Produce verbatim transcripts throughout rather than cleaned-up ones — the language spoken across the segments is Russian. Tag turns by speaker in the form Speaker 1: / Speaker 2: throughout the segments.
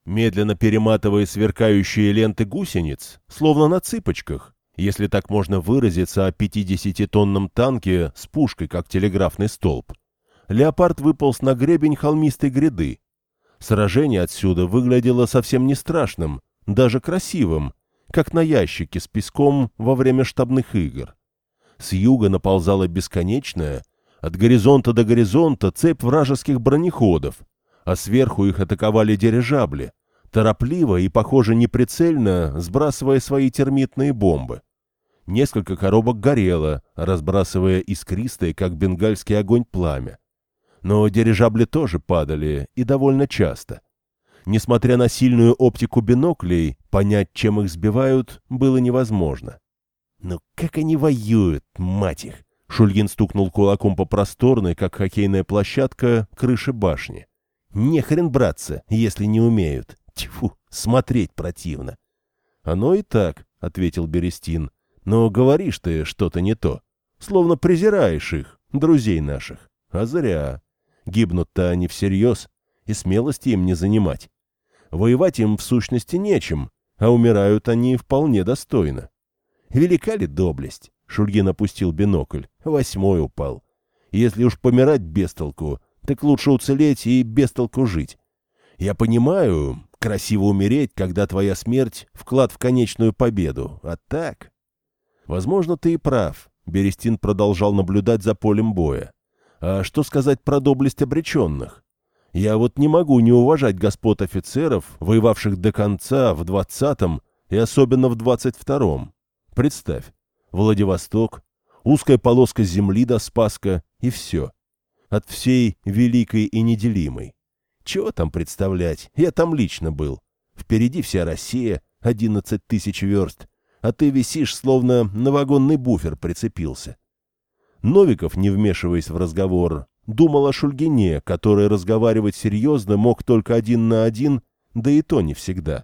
Speaker 1: медленно перематывая сверкающие ленты гусениц, словно на цыпочках, если так можно выразиться о пятидесятитонном танке с пушкой, как телеграфный столб. Леопард выполз на гребень холмистой гряды. Сражение отсюда выглядело совсем не страшным, даже красивым, как на ящике с песком во время штабных игр. С юга наползала бесконечная, от горизонта до горизонта цепь вражеских бронеходов, а сверху их атаковали дирижабли, торопливо и, похоже, неприцельно сбрасывая свои термитные бомбы. Несколько коробок горело, разбрасывая искристое, как бенгальский огонь, пламя. Но дирижабли тоже падали, и довольно часто. Несмотря на сильную оптику биноклей, понять, чем их сбивают, было невозможно. «Ну как они воюют, мать их!» Шульгин стукнул кулаком по просторной, как хоккейная площадка, крыше башни. «Не хрен браться, если не умеют. Тьфу, смотреть противно». «Оно и так», — ответил Берестин. «Но говоришь ты что-то не то. Словно презираешь их, друзей наших. А зря. Гибнут-то они всерьез, и смелости им не занимать. Воевать им в сущности нечем, а умирают они вполне достойно. Велика ли доблесть?» Шульгин опустил бинокль. Восьмой упал. «Если уж помирать без толку, так лучше уцелеть и без толку жить. Я понимаю, красиво умереть, когда твоя смерть — вклад в конечную победу. А так...» «Возможно, ты и прав», — Берестин продолжал наблюдать за полем боя. «А что сказать про доблесть обреченных? Я вот не могу не уважать господ офицеров, воевавших до конца в двадцатом и особенно в двадцать втором. Представь, Владивосток, узкая полоска земли до Спасска и все. От всей великой и неделимой. Чего там представлять, я там лично был. Впереди вся Россия, одиннадцать тысяч верст, а ты висишь, словно на вагонный буфер прицепился». Новиков, не вмешиваясь в разговор, думал о Шульгине, который разговаривать серьезно мог только один на один, да и то не всегда.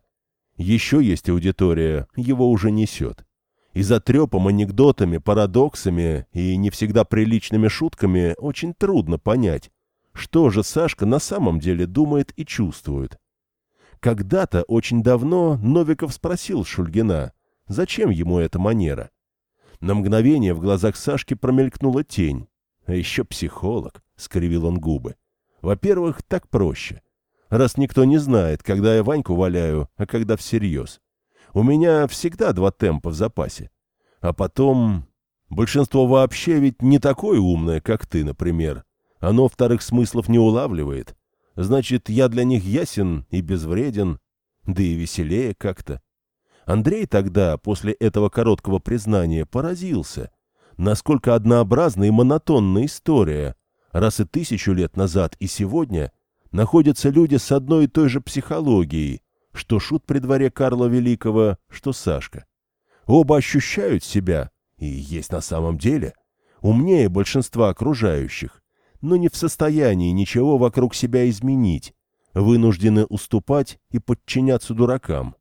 Speaker 1: Еще есть аудитория, его уже несет. И за трепом, анекдотами, парадоксами и не всегда приличными шутками очень трудно понять, что же Сашка на самом деле думает и чувствует. Когда-то, очень давно, Новиков спросил Шульгина, зачем ему эта манера. На мгновение в глазах Сашки промелькнула тень. А еще психолог, — скривил он губы. Во-первых, так проще. Раз никто не знает, когда я Ваньку валяю, а когда всерьез. У меня всегда два темпа в запасе. А потом... Большинство вообще ведь не такое умное, как ты, например. Оно вторых смыслов не улавливает. Значит, я для них ясен и безвреден, да и веселее как-то. Андрей тогда, после этого короткого признания, поразился, насколько однообразна и монотонна история, раз и тысячу лет назад и сегодня находятся люди с одной и той же психологией, что шут при дворе Карла Великого, что Сашка. Оба ощущают себя, и есть на самом деле, умнее большинства окружающих, но не в состоянии ничего вокруг себя изменить, вынуждены уступать и подчиняться дуракам.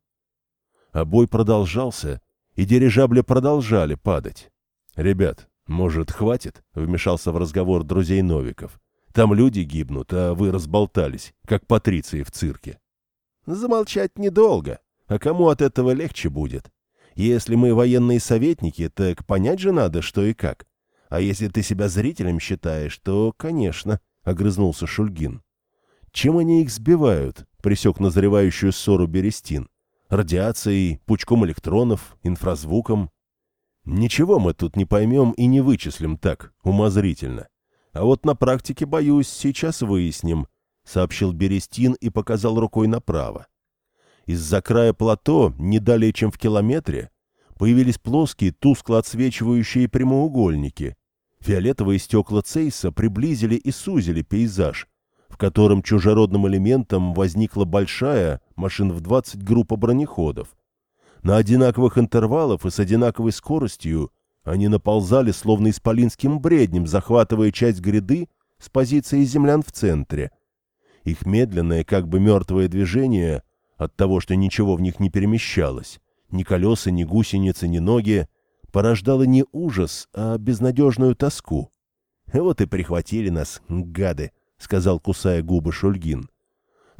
Speaker 1: А бой продолжался, и дирижабли продолжали падать. «Ребят, может, хватит?» — вмешался в разговор друзей Новиков. «Там люди гибнут, а вы разболтались, как патриции в цирке». «Замолчать недолго, а кому от этого легче будет? Если мы военные советники, так понять же надо, что и как. А если ты себя зрителем считаешь, то, конечно», — огрызнулся Шульгин. «Чем они их сбивают?» — пресек назревающую ссору Берестин. «Радиацией, пучком электронов, инфразвуком?» «Ничего мы тут не поймем и не вычислим так, умозрительно. А вот на практике, боюсь, сейчас выясним», — сообщил Берестин и показал рукой направо. Из-за края плато, не далее чем в километре, появились плоские, тускло отсвечивающие прямоугольники. Фиолетовые стекла Цейса приблизили и сузили пейзаж, в котором чужеродным элементом возникла большая, машин в двадцать, группа бронеходов. На одинаковых интервалах и с одинаковой скоростью они наползали словно исполинским бреднем, захватывая часть гряды с позиции землян в центре. Их медленное, как бы мертвое движение, от того, что ничего в них не перемещалось, ни колеса, ни гусеницы, ни ноги, порождало не ужас, а безнадежную тоску. «Вот и прихватили нас, гады», — сказал, кусая губы, Шульгин.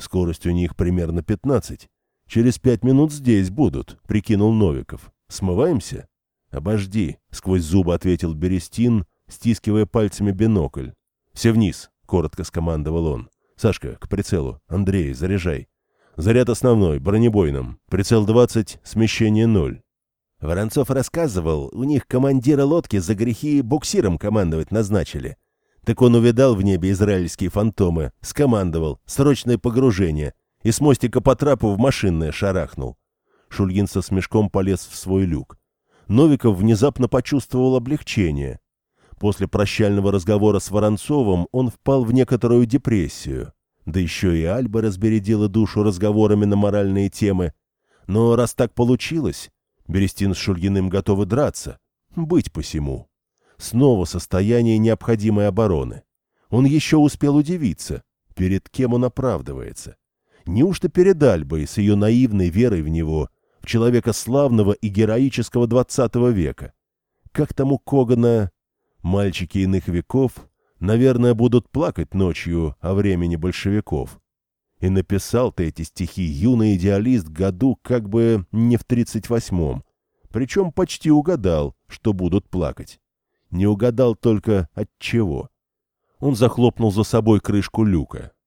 Speaker 1: Скорость у них примерно пятнадцать. Через пять минут здесь будут, прикинул Новиков. Смываемся? Обожди, сквозь зубы ответил Берестин, стискивая пальцами бинокль. Все вниз, коротко скомандовал он. Сашка, к прицелу. Андрей, заряжай. Заряд основной, бронебойным. Прицел двадцать, смещение ноль. Воронцов рассказывал, у них командира лодки за грехи буксиром командовать назначили. Так он увидал в небе израильские фантомы, скомандовал срочное погружение и с мостика по трапу в машинное шарахнул. Шульгин со смешком полез в свой люк. Новиков внезапно почувствовал облегчение. После прощального разговора с Воронцовым он впал в некоторую депрессию. Да еще и Альба разбередила душу разговорами на моральные темы. Но раз так получилось, Берестин с Шульгиным готовы драться. Быть посему. Снова состояние необходимой обороны. Он еще успел удивиться, перед кем он оправдывается. Неужто перед Альбой с ее наивной верой в него, в человека славного и героического двадцатого века? Как тому Когана, мальчики иных веков, наверное, будут плакать ночью о времени большевиков. И написал ты эти стихи юный идеалист году как бы не в тридцать восьмом, причем почти угадал, что будут плакать. Не угадал только от чего. Он захлопнул за собой крышку люка.